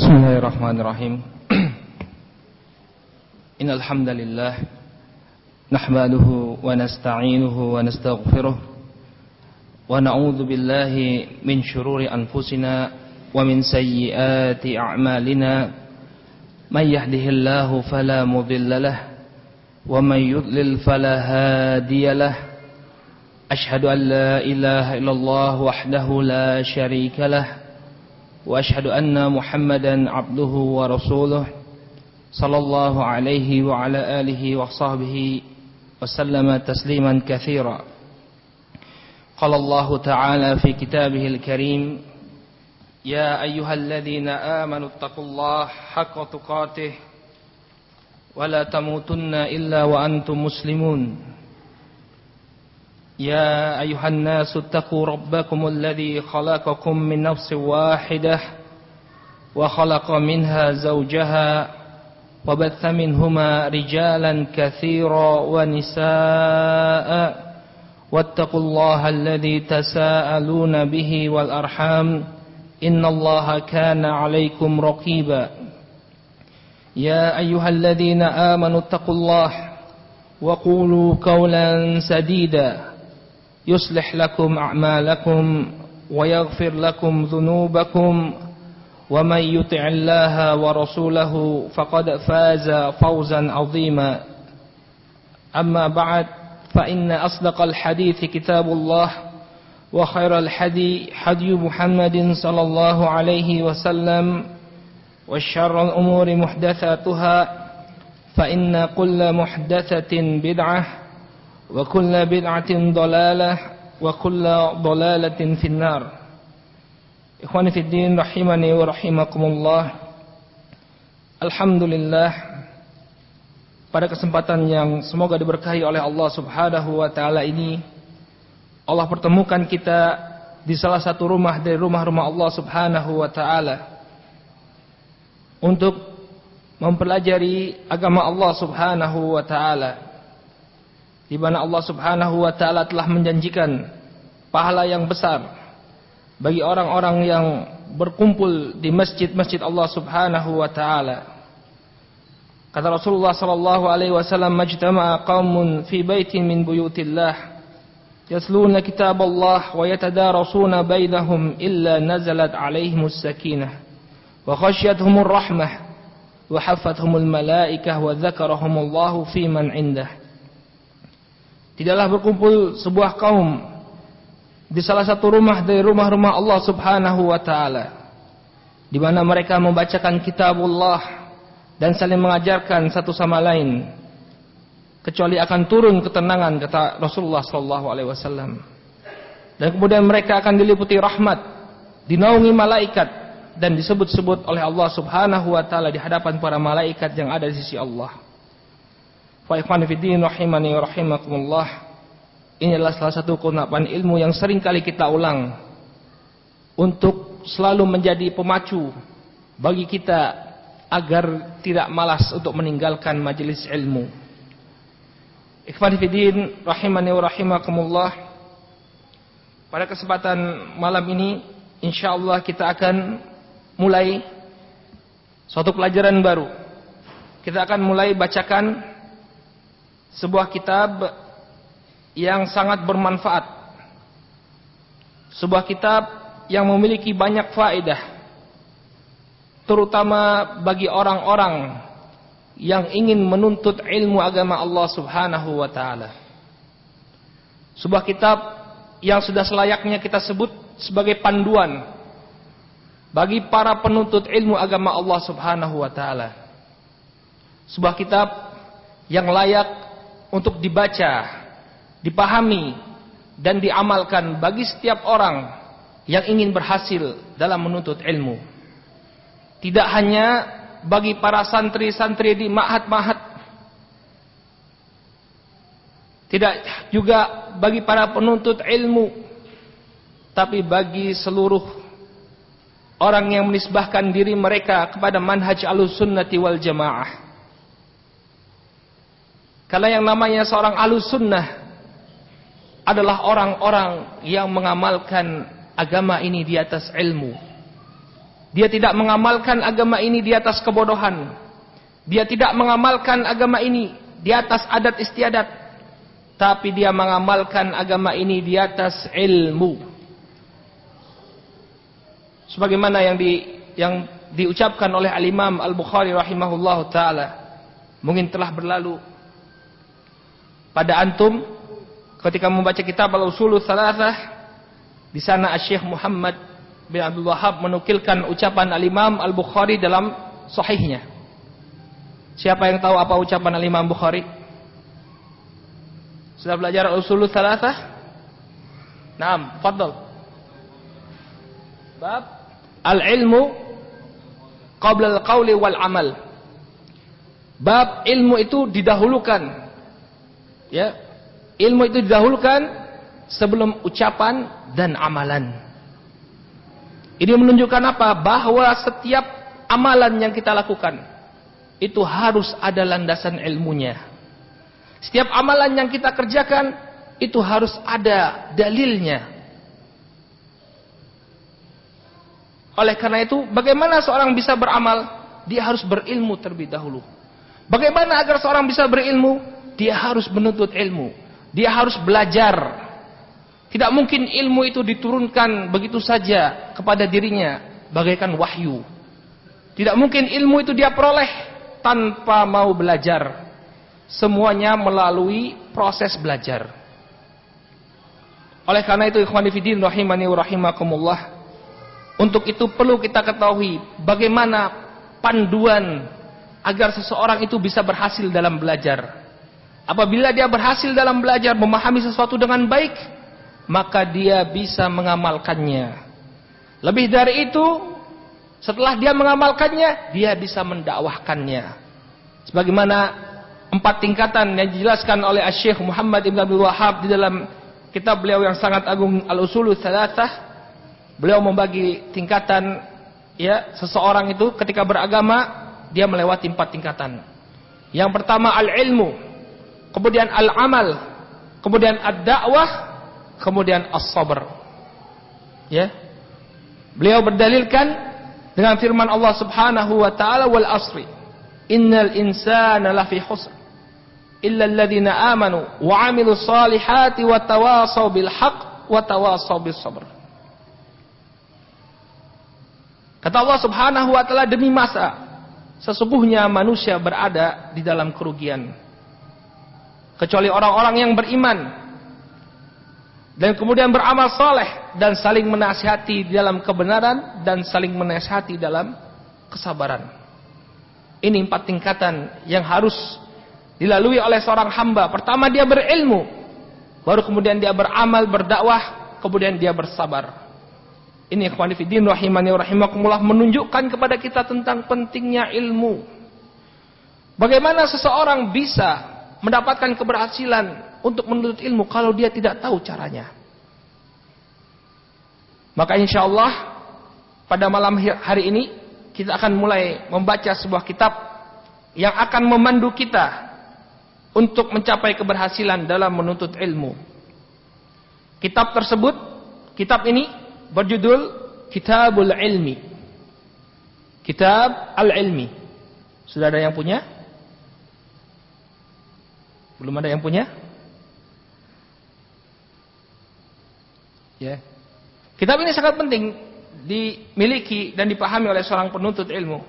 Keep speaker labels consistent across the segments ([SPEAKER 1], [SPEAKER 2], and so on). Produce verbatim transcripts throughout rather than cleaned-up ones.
[SPEAKER 1] Bismillahirrahmanirrahim. Innal hamdalillah nahmaduhu wa nasta'inuhu wa nastaghfiruh wa na'udzu billahi min shururi anfusina wa min sayyiati a'malina. May yahdihillahu fala mudilla lahu wa may yudlil fala hadiya lahu. Ashhadu an la ilaha illallah wahdahu la syarika lahu wa ashhadu anna Muhammadan abduhu wa rasuluh sallallahu alaihi wa ala alihi wa sahbihi wa sallama tasliman katsira. Qala Allah ta'ala fi kitabihil karim, ya ayyuhalladzina amanu taqullaha haqqa tuqatih wa la tamutunna illa wa antum muslimun. يا أيها الناس اتقوا ربكم الذي خلقكم من نفس واحدة وخلق منها زوجها وبث منهما رجالا كثيرا ونساء واتقوا الله الذي تساءلون به والأرحام إن الله كان عليكم رقيبا. يا أيها الذين آمنوا اتقوا الله وقولوا قولا سديدا يصلح لكم أعمالكم ويغفر لكم ذنوبكم ومن يطع الله ورسوله فقد فاز فوزا عظيما. أما بعد فإن أصدق الحديث كتاب الله وخير الحدي حدي محمد صلى الله عليه وسلم وشر الأمور محدثاتها فإن كل محدثة بدعة wa kullu bid'atin dhalalah wa kullu dhalalatin finnar. Ikhwani fid din rahimani wa rahimakumullah. Alhamdulillah, pada kesempatan yang semoga diberkahi oleh Allah Subhanahu wa taala ini, Allah pertemukan kita di salah satu rumah dari rumah-rumah Allah Subhanahu wa taala untuk mempelajari agama Allah Subhanahu wa taala, di mana Allah Subhanahu wa taala telah menjanjikan pahala yang besar bagi orang-orang yang berkumpul di masjid-masjid Allah Subhanahu wa taala. Kata Rasulullah sallallahu alaihi wasallam, "Majtama'a qaumun fi baitin min buyutillah yasluna kitaballah wa yatadarasuna bainahum illa nazalat 'alaihimus sakinah wa khasyiathumur rahmah wa haffathumul malaikah wa dzakarahumullahu fi man 'indah." Tidaklah berkumpul sebuah kaum di salah satu rumah dari rumah-rumah Allah Subhanahu wa taala, di mana mereka membacakan kitabullah dan saling mengajarkan satu sama lain, kecuali akan turun ketenangan, kata Rasulullah sallallahu alaihi wasallam. Dan kemudian mereka akan diliputi rahmat, dinaungi malaikat, dan disebut-sebut oleh Allah Subhanahu wa taala di hadapan para malaikat yang ada di sisi Allah. Fa ikhwani fiddin rahimani wa rahimakumullah. Ini adalah salah satu keutamaan ilmu yang sering kali kita ulang untuk selalu menjadi pemacu bagi kita agar tidak malas untuk meninggalkan majelis ilmu. Ikhwani fiddin rahimani wa rahimakumullah. Pada kesempatan malam ini insyaallah kita akan mulai suatu pelajaran baru. Kita akan mulai bacakan sebuah kitab yang sangat bermanfaat, sebuah kitab yang memiliki banyak faedah, terutama bagi orang-orang yang ingin menuntut ilmu agama Allah Subhanahu wa taala. Sebuah kitab yang sudah selayaknya kita sebut sebagai panduan bagi para penuntut ilmu agama Allah Subhanahu wa taala. Sebuah kitab yang layak untuk dibaca, dipahami, dan diamalkan bagi setiap orang yang ingin berhasil dalam menuntut ilmu. Tidak hanya bagi para santri-santri di ma'had-ma'had, tidak juga bagi para penuntut ilmu, tapi bagi seluruh orang yang menisbahkan diri mereka kepada manhaj Ahlussunnati wal Jamaah. Karena yang namanya seorang Ahlus Sunnah adalah orang-orang yang mengamalkan agama ini di atas ilmu, Dia tidak mengamalkan agama ini di atas kebodohan. Dia tidak mengamalkan agama ini di atas adat istiadat. Tapi dia mengamalkan agama ini di atas ilmu. Sebagaimana yang di yang diucapkan oleh Al-Imam Al-Bukhari rahimahullahu taala, mungkin telah berlalu pada antum ketika membaca kitab Al-Ushul Tsalatsah. Di sana Asy-Syaikh Muhammad bin Abdul Wahhab menukilkan ucapan Al-Imam Al-Bukhari dalam sahihnya. Siapa yang tahu apa ucapan Al-Imam Bukhari? Sudah belajar Al-Ushul Tsalatsah? Naam, fadhal. Bab al-ilmu qabla al-qawli wal amal. Bab ilmu itu didahulukan. Ya. Ilmu itu didahulukan sebelum ucapan dan amalan. Ini menunjukkan apa? Bahwa setiap amalan yang kita lakukan itu harus ada landasan ilmunya. Setiap amalan yang kita kerjakan itu harus ada dalilnya. Oleh karena itu, bagaimana seorang bisa beramal? Dia harus berilmu terlebih dahulu. Bagaimana agar seorang bisa berilmu? Dia harus menuntut ilmu. Dia harus belajar. Tidak mungkin ilmu itu diturunkan begitu saja kepada dirinya bagaikan wahyu. Tidak mungkin ilmu itu dia peroleh tanpa mau belajar. Semuanya melalui proses belajar. Oleh karena itu, ikhwani fiddin rahimani wa rahimakumullah, untuk itu perlu kita ketahui bagaimana panduan agar seseorang itu bisa berhasil dalam belajar. Apabila dia berhasil dalam belajar, memahami sesuatu dengan baik, maka dia bisa mengamalkannya. Lebih dari itu, setelah dia mengamalkannya, dia bisa mendakwahkannya. Sebagaimana empat tingkatan yang dijelaskan oleh Asy-Syaikh Muhammad bin Abdul Wahhab di dalam kitab beliau yang sangat agung Al-Ushul Tsalatsah. Beliau membagi tingkatan, ya, seseorang itu ketika beragama dia melewati empat tingkatan. Yang pertama al-ilmu, kemudian al-amal, kemudian ad-da'wah, kemudian as-sabr. Ya. Beliau berdalilkan dengan firman Allah Subhanahu wa taala, wal asri innal insana lafi khusr illa alladziina amanu wa 'amilus shalihati wa tawashaw bil haqq wa tawashaw bis sabr. Kata Allah Subhanahu wa taala, demi masa sesungguhnya manusia berada di dalam kerugian kecuali orang-orang yang beriman dan kemudian beramal saleh dan saling menasihati dalam kebenaran dan saling menasihati dalam kesabaran. Ini empat tingkatan yang harus dilalui oleh seorang hamba. Pertama dia berilmu, baru kemudian dia beramal, berdakwah, kemudian dia bersabar. Ini ikhwani fiddin rahimani wa rahimakumullah menunjukkan kepada kita tentang pentingnya ilmu. Bagaimana seseorang bisa mendapatkan keberhasilan untuk menuntut ilmu kalau dia tidak tahu caranya. Maka insyaallah pada malam hari ini kita akan mulai membaca sebuah kitab yang akan memandu kita untuk mencapai keberhasilan dalam menuntut ilmu. Kitab tersebut, kitab ini berjudul Kitabul Ilmi. Kitab Al-Ilmi. Sudah ada yang punya? Belum ada yang punya? Ya. Kitab ini sangat penting dimiliki dan dipahami oleh seorang penuntut ilmu.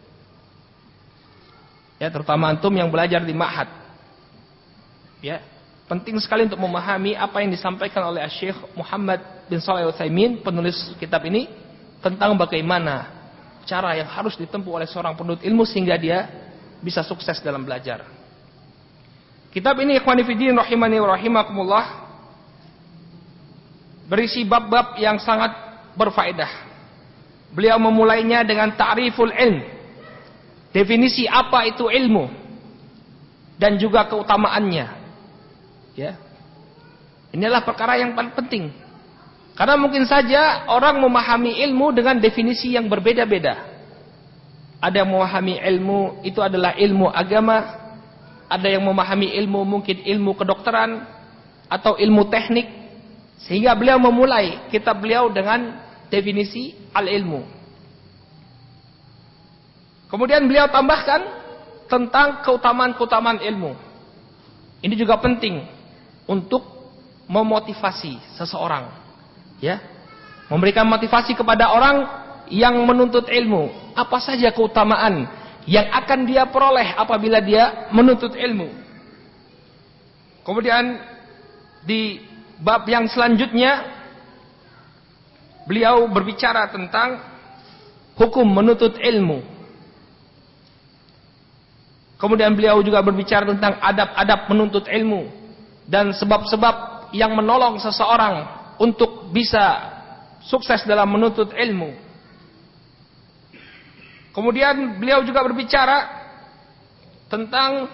[SPEAKER 1] Ya, terutama antum yang belajar di ma'had. Ya. Penting sekali untuk memahami apa yang disampaikan oleh Syekh Muhammad bin Shalih Al-Utsaimin, penulis kitab ini, tentang bagaimana cara yang harus ditempuh oleh seorang penuntut ilmu sehingga dia bisa sukses dalam belajar. Kitab ini ikhwani fiddin rahimani wa rahimakumullah berisi bab-bab yang sangat berfaedah. Beliau memulainya dengan ta'riful ilm, definisi apa itu ilmu dan juga keutamaannya. Ya. Inilah perkara yang paling penting. Karena mungkin saja orang memahami ilmu dengan definisi yang berbeda-beda. Ada yang memahami ilmu itu adalah ilmu agama, ada yang memahami ilmu mungkin ilmu kedokteran atau ilmu teknik, sehingga beliau memulai kitab beliau dengan definisi al-ilmu. Kemudian beliau tambahkan tentang keutamaan-keutamaan ilmu. Ini juga penting untuk memotivasi seseorang, ya, memberikan motivasi kepada orang yang menuntut ilmu. Apa saja keutamaan yang akan dia peroleh apabila dia menuntut ilmu. Kemudian di bab yang selanjutnya beliau berbicara tentang hukum menuntut ilmu. Kemudian beliau juga berbicara tentang adab-adab menuntut ilmu dan sebab-sebab yang menolong seseorang untuk bisa sukses dalam menuntut ilmu. Kemudian beliau juga berbicara tentang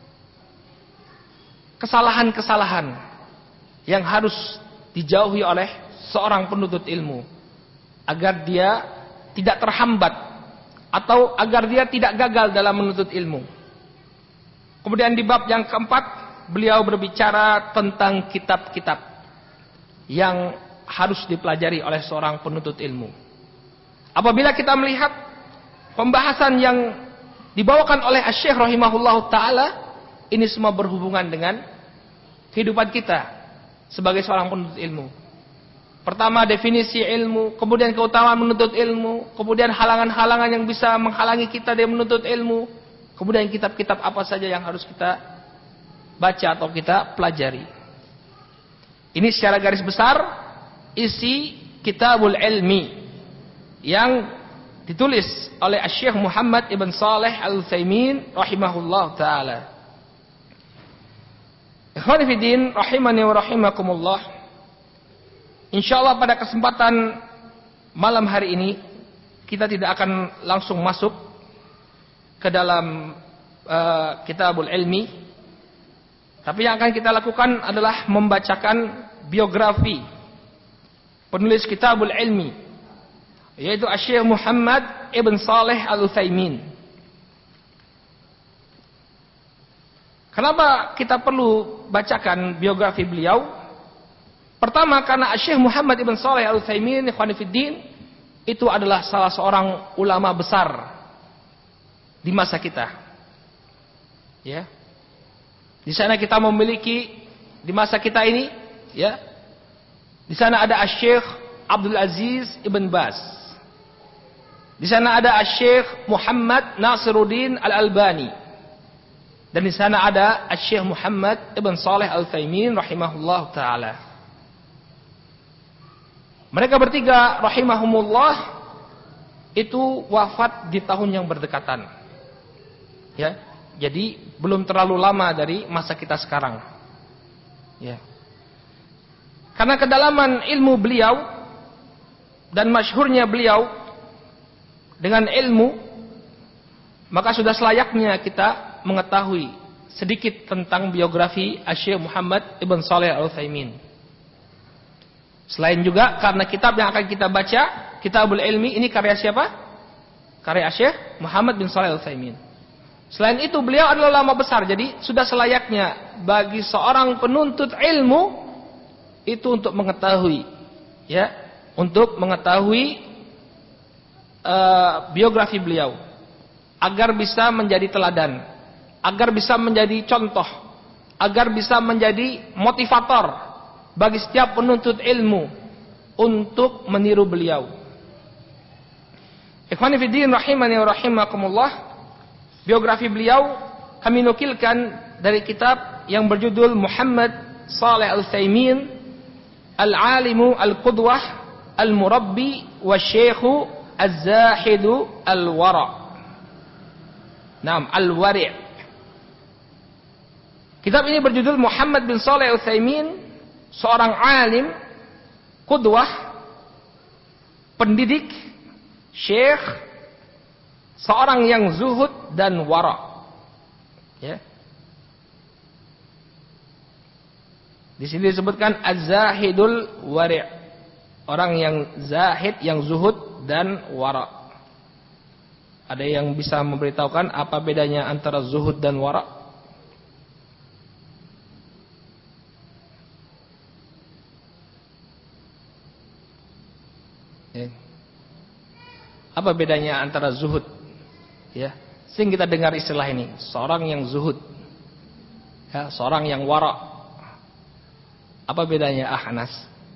[SPEAKER 1] kesalahan-kesalahan yang harus dijauhi oleh seorang penuntut ilmu agar dia tidak terhambat atau agar dia tidak gagal dalam menuntut ilmu. Kemudian di bab yang keempat beliau berbicara tentang kitab-kitab yang harus dipelajari oleh seorang penuntut ilmu. Apabila kita melihat pembahasan yang dibawakan oleh Asy-Syaikh rahimahullahu taala, ini semua berhubungan dengan kehidupan kita sebagai seorang penuntut ilmu. Pertama, definisi ilmu, kemudian keutamaan menuntut ilmu, kemudian halangan-halangan yang bisa menghalangi kita dari menuntut ilmu, kemudian kitab-kitab apa saja yang harus kita baca atau kita pelajari. Ini secara garis besar isi Kitabul Ilmi yang ditulis oleh Asy-Syaikh Muhammad ibn Shalih Al-Utsaimin rahimahullah taala. Ikhwani fi din rahimani wa rahimakumullah. Insyaallah pada kesempatan malam hari ini kita tidak akan langsung masuk ke dalam uh, Kitabul Ilmi, tapi yang akan kita lakukan adalah membacakan biografi penulis Kitabul Ilmi, yaitu Asy-Syaikh Muhammad ibn Shalih Al-Utsaimin. Kenapa kita perlu bacakan biografi beliau? Pertama, karena Asy-Syaikh Muhammad ibn Shalih Al-Utsaimin ikhwan fillah itu adalah salah seorang ulama besar di masa kita, ya. Di sana kita memiliki di masa kita ini, ya. Di sana ada Asy-Syaikh Abdul Aziz Ibn Baz. Di sana ada Asy-Syaikh Muhammad Nasiruddin Al-Albani. Dan di sana ada Asy-Syaikh Muhammad Ibn Shalih Al-Utsaimin rahimahullah taala. Mereka bertiga rahimahumullah itu wafat di tahun yang berdekatan. Ya, jadi belum terlalu lama dari masa kita sekarang. Ya. Karena kedalaman ilmu beliau dan masyhurnya beliau dengan ilmu, maka sudah selayaknya kita mengetahui sedikit tentang biografi Asy-Syaikh Muhammad ibn Shalih Al-Utsaimin. Selain juga karena kitab yang akan kita baca, Kitabul Ilmi, ini karya siapa? Karya Asy-Syaikh Muhammad bin Shalih Al-Utsaimin. Selain itu beliau adalah ulama besar, jadi sudah selayaknya bagi seorang penuntut ilmu itu untuk mengetahui, ya, untuk mengetahui uh, biografi beliau, agar bisa menjadi teladan, agar bisa menjadi contoh, agar bisa menjadi motivator bagi setiap penuntut ilmu untuk meniru beliau. Ikhwani fi din rahimani wa rahimakumullah. Biografi beliau kami nukilkan dari kitab yang berjudul Muhammad Shalih Al-Utsaimin Al-Alimu Al-Qudwah Al-Murabbi wa Syekhu Az-Zahidu Al-Wara. Naam, Al-Wari'. Kitab ini berjudul Muhammad bin Shalih Al-Utsaimin, seorang alim, qudwah, pendidik, syekh, seorang yang zuhud dan wara. Ya. Di sini disebutkan az-zahidul wari', orang yang zahid, yang zuhud dan wara. Ada yang bisa memberitahukan apa bedanya antara zuhud dan wara? Ya. Apa bedanya antara zuhud, Ya, sering kita dengar istilah ini, seorang yang zuhud. Ya, seorang yang wara'. Apa bedanya, ah Anas?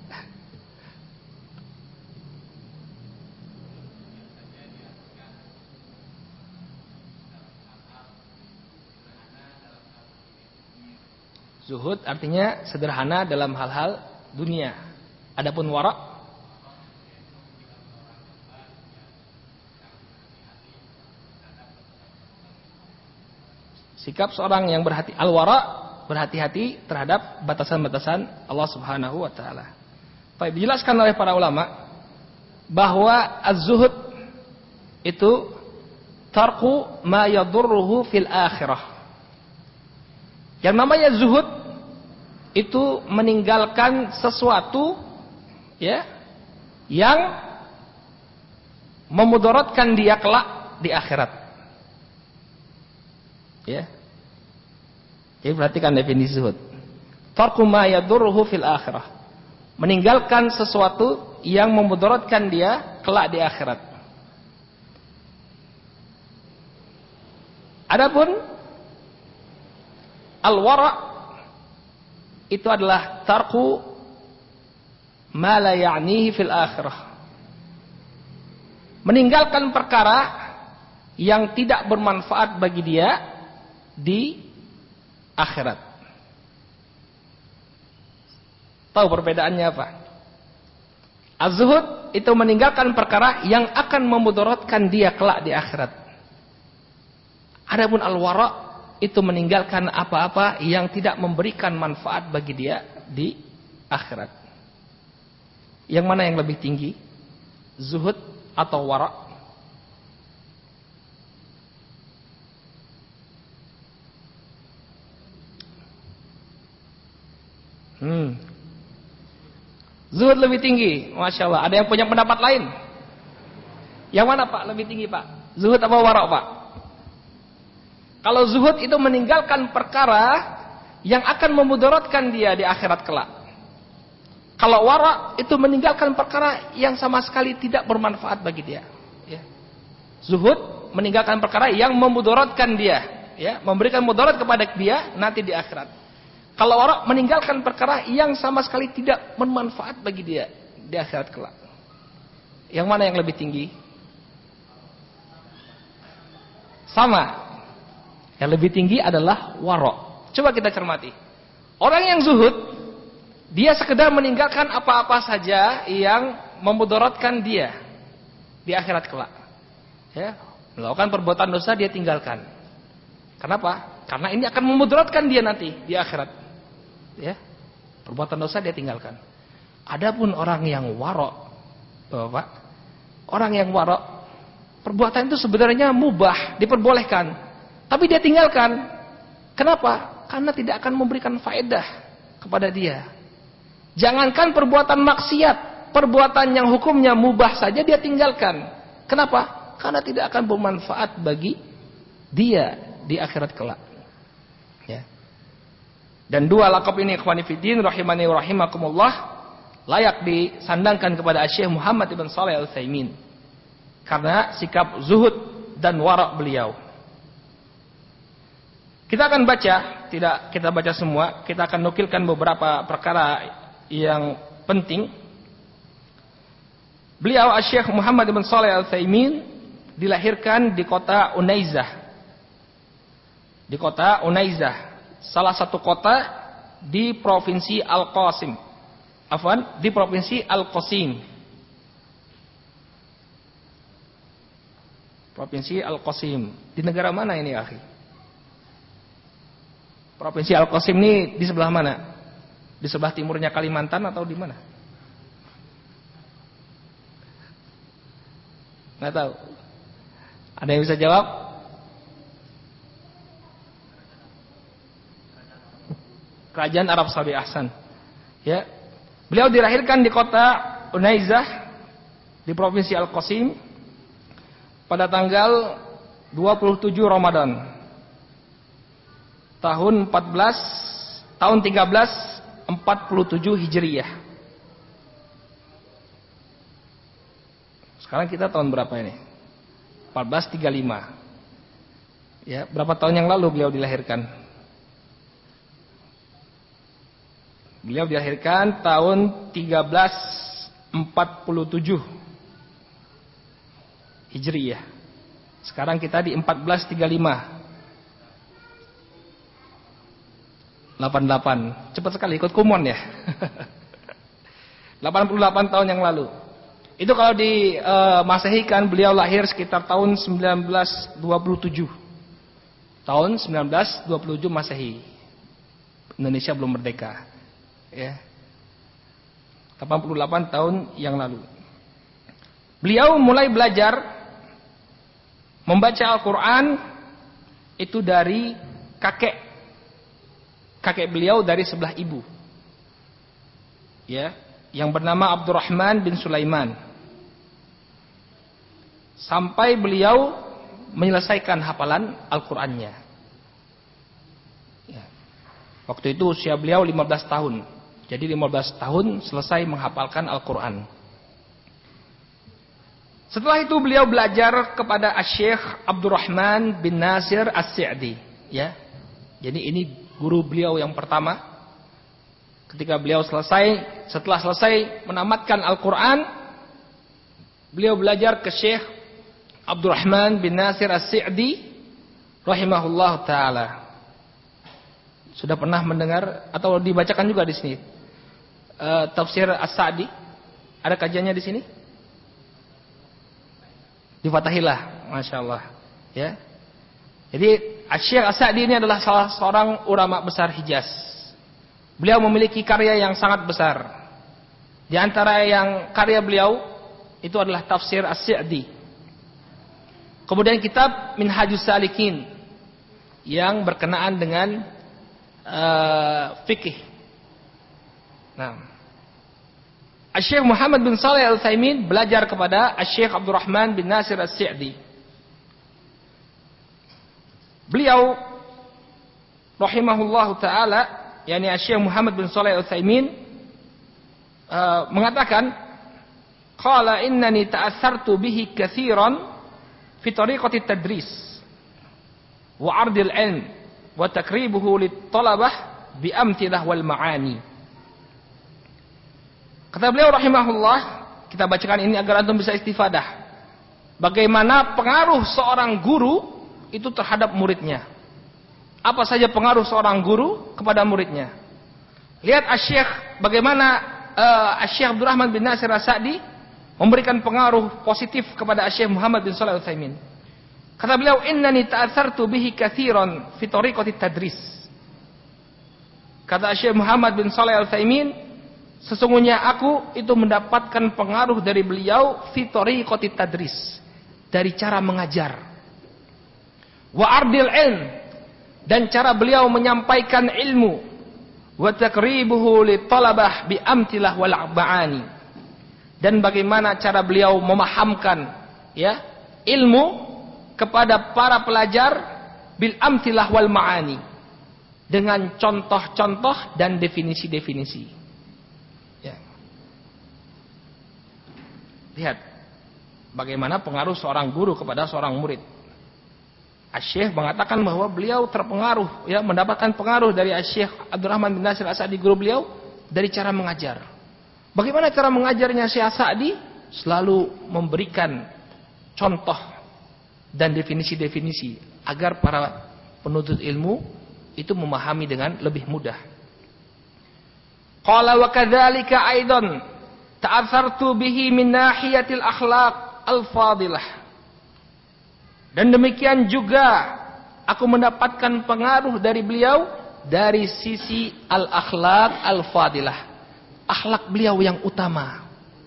[SPEAKER 1] Zuhud artinya sederhana dalam hal-hal dunia. Adapun wara' sikap seorang yang berhati al-wara' berhati-hati terhadap batasan-batasan Allah Subhanahu wa taala. Baik, dijelaskan oleh para ulama bahwa az-zuhud itu tarku ma yadurruhu fil akhirah. Yang namanya zuhud itu meninggalkan sesuatu ya yang memudaratkan dia kelak di akhirat. Ya. Jadi perhatikan definisi zuhud. Tarku ma yadurruhu fil akhirah. Meninggalkan sesuatu yang memudaratkan dia kelak di akhirat. Adapun al-wara' itu adalah tarku ma la ya'nihi fil akhirah. Meninggalkan perkara yang tidak bermanfaat bagi dia di akhirat. Tahu perbedaannya apa? Az-zuhud itu meninggalkan perkara yang akan memudaratkan dia kelak di akhirat. Adapun al-wara' itu meninggalkan apa-apa yang tidak memberikan manfaat bagi dia di akhirat. Yang mana yang lebih tinggi? Zuhud atau wara'? Hmm. Zuhud lebih tinggi, Masya Allah. Ada yang punya pendapat lain? Yang mana Pak lebih tinggi Pak? Zuhud atau wara' Pak? Kalau zuhud itu meninggalkan perkara yang akan memudaratkan dia di akhirat kelak. Kalau wara' itu meninggalkan perkara yang sama sekali tidak bermanfaat bagi dia. Ya. Zuhud meninggalkan perkara yang memudaratkan dia, ya, memberikan mudarat kepada dia nanti di akhirat. Kalau wara' meninggalkan perkara yang sama sekali tidak bermanfaat bagi dia di akhirat kelak. Yang mana yang lebih tinggi? Sama. Yang lebih tinggi adalah wara'. Coba kita cermati. Orang yang zuhud, dia sekedar meninggalkan apa-apa saja yang memudaratkan dia di akhirat kelak. Ya, melakukan perbuatan dosa dia tinggalkan. Kenapa? Karena ini akan memudaratkan dia nanti di akhirat. Ya, perbuatan dosa dia tinggalkan. Adapun orang yang wara', Bapak, orang yang wara', perbuatan itu sebenarnya mubah, diperbolehkan. Tapi dia tinggalkan. Kenapa? Karena tidak akan memberikan faedah kepada dia. Jangankan perbuatan maksiat, perbuatan yang hukumnya mubah saja dia tinggalkan. Kenapa? Karena tidak akan bermanfaat bagi dia di akhirat kelak. Ya. Dan dua lakab ini ikhwani fiddin rahimani wa rahimakumullah layak disandangkan kepada Syekh Muhammad ibn Shalih Al-Utsaimin karena sikap zuhud dan wara' beliau. Kita akan baca, tidak kita baca semua, kita akan nukilkan beberapa perkara yang penting. Beliau Syekh Muhammad ibn Shalih Al-Utsaimin dilahirkan di kota Unaizah. Di kota Unaizah, salah satu kota di provinsi Al-Qasim. Afwan, di provinsi Al-Qasim. Provinsi Al-Qasim. Di negara mana ini, akhi? Provinsi Al-Qasim ini di sebelah mana? Di sebelah timurnya Kalimantan atau di mana? Nggak tahu. Ada yang bisa jawab? Kerajaan Arab Saudi, ahsan. Ya. Beliau dilahirkan di kota Unaizah di provinsi Al-Qasim pada tanggal dua puluh tujuh Ramadan tahun empat belas tahun tiga belas empat puluh tujuh Hijriyah. Sekarang kita tahun berapa ini? empat belas tiga puluh lima. Ya, berapa tahun yang lalu beliau dilahirkan? Beliau dilahirkan tahun tiga belas empat puluh tujuh Hijriyah. Sekarang kita di empat belas tiga puluh lima. delapan puluh delapan. Cepat sekali ikut kumon ya. delapan puluh delapan tahun yang lalu. Itu kalau di uh, Masehi kan beliau lahir sekitar tahun sembilan belas dua puluh tujuh. Tahun sembilan belas dua puluh tujuh Masehi. Indonesia belum merdeka. Ya. delapan puluh delapan tahun yang lalu. Beliau mulai belajar membaca Al-Qur'an itu dari kakek. Kakek beliau dari sebelah ibu. Ya, yang bernama Abdurrahman bin Sulaiman. Sampai beliau menyelesaikan hafalan Al-Qur'annya. Ya. Waktu itu usia beliau lima belas tahun. Jadi lima belas tahun selesai menghafalkan Al-Qur'an. Setelah itu beliau belajar kepada Asy-Syaikh Abdurrahman bin Nasir As-Sa'di, ya. Jadi ini guru beliau yang pertama. Ketika beliau selesai, setelah selesai menamatkan Al-Qur'an, beliau belajar ke Syekh Abdurrahman bin Nasir As-Sa'di rahimahullah taala. Sudah pernah mendengar atau dibacakan juga di sini? Uh, tafsir As-Sa'di. Ada kajiannya di sini? Di Fatahillah, Masya Allah. Ya. Jadi Asy-Syaikh As-Sa'di ini adalah salah seorang ulama besar Hijaz. Beliau memiliki karya yang sangat besar. Di antara yang karya beliau itu adalah tafsir As-Sa'di. Kemudian kitab Minhajus Salikin yang berkenaan dengan uh, fikih. Nah, Asy-Syaikh Muhammad bin Shalih Al-Utsaimin belajar kepada Asy-Syaikh Abdurrahman bin Nasir As-Sa'di. Beliau rahimahullahu taala, yakni Asy-Syaikh Muhammad bin Shalih Al-Utsaimin uh, mengatakan, qala innani ta'assartu bihi katsiran fi tariqati tadris wa 'ardil 'ilm wa takribuhu lit-talabah bi amthilah wal ma'ani. Kata beliau rahimahullah, kita bacakan ini agar antum bisa istifadah. Bagaimana pengaruh seorang guru itu terhadap muridnya. Apa saja pengaruh seorang guru kepada muridnya. Lihat Asy-Syaikh bagaimana uh, Asy-Syaikh Abdurrahman bin Nasir As-Sa'di memberikan pengaruh positif kepada Asy-Syaikh Muhammad bin Shalih Al-Utsaimin. Kata beliau, innani ta'atsartu bihi katsiran fi tariqati tadris. Kata Asy-Syaikh Muhammad bin Shalih Al-Utsaimin, sesungguhnya aku itu mendapatkan pengaruh dari beliau fi tariqati tadris, dari cara mengajar. Wa ardil ilm, dan cara beliau menyampaikan ilmu. Wa takribuhu li talabah bi amtilah wal ma'ani, dan bagaimana cara beliau memahamkan ya ilmu kepada para pelajar bil amtilah wal ma'ani, dengan contoh-contoh dan definisi-definisi. Ya. Lihat bagaimana pengaruh seorang guru kepada seorang murid. Asy-Syaikh mengatakan bahwa beliau terpengaruh, ya, mendapatkan pengaruh dari Asy-Syaikh Abdurrahman bin Nasir As-Sa'di, guru beliau, dari cara mengajar. Bagaimana cara mengajarnya Syekh As-Sa'di? Selalu memberikan contoh dan definisi-definisi agar para penuntut ilmu itu memahami dengan lebih mudah. Qala wa kadzalika aidan ta'assartu bihi min nahiyatil akhlaq al-fadilah. Dan demikian juga aku mendapatkan pengaruh dari beliau dari sisi al-akhlaq al-fadilah, akhlak beliau yang utama.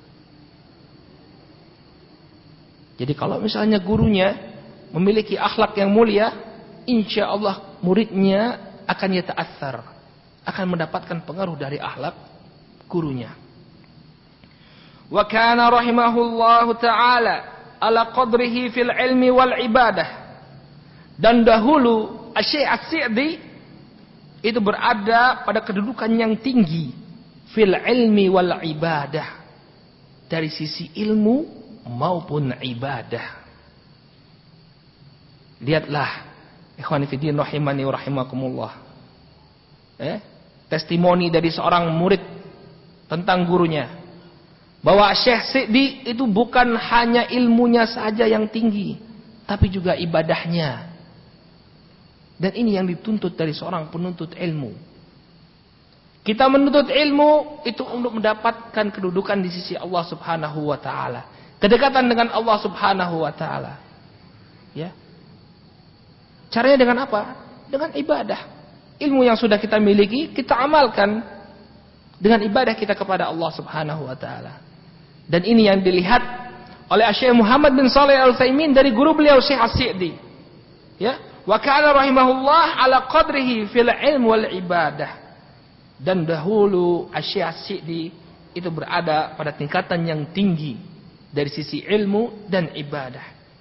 [SPEAKER 1] Jadi kalau misalnya gurunya memiliki akhlak yang mulia, insya Allah muridnya akan yata'athar, akan mendapatkan pengaruh dari akhlak gurunya. Wa kana rahimahullahu ta'ala ala qadrihi fil ilmi wal ibadah. Dan dahulu Asy-Syaikh As-Sa'di itu berada pada kedudukan yang tinggi fil ilmi wal ibadah, dari sisi ilmu maupun ibadah. Lihatlah Ikhwani fiddin rahimani wa rahimakumullah. Eh, testimoni dari seorang murid tentang gurunya bahwa Syekh Sa'di itu bukan hanya ilmunya saja yang tinggi, tapi juga ibadahnya. Dan ini yang dituntut dari seorang penuntut ilmu. Kita menuntut ilmu itu untuk mendapatkan kedudukan di sisi Allah Subhanahu wa taala, kedekatan dengan Allah Subhanahu wa taala. Ya. Caranya dengan apa? Dengan ibadah. Ilmu yang sudah kita miliki, kita amalkan dengan ibadah kita kepada Allah Subhanahu wa taala. Dan ini yang dilihat oleh Syekh Muhammad bin Shalih Al-Utsaimin dari guru beliau Syekh As-Sa'di. Ya, wa kana rahimahullah ala qadrihi fil ilm wal ibadah. Dan dahulu Syekh As-Sa'di itu berada pada tingkatan yang tinggi dari sisi ilmu dan ibadah.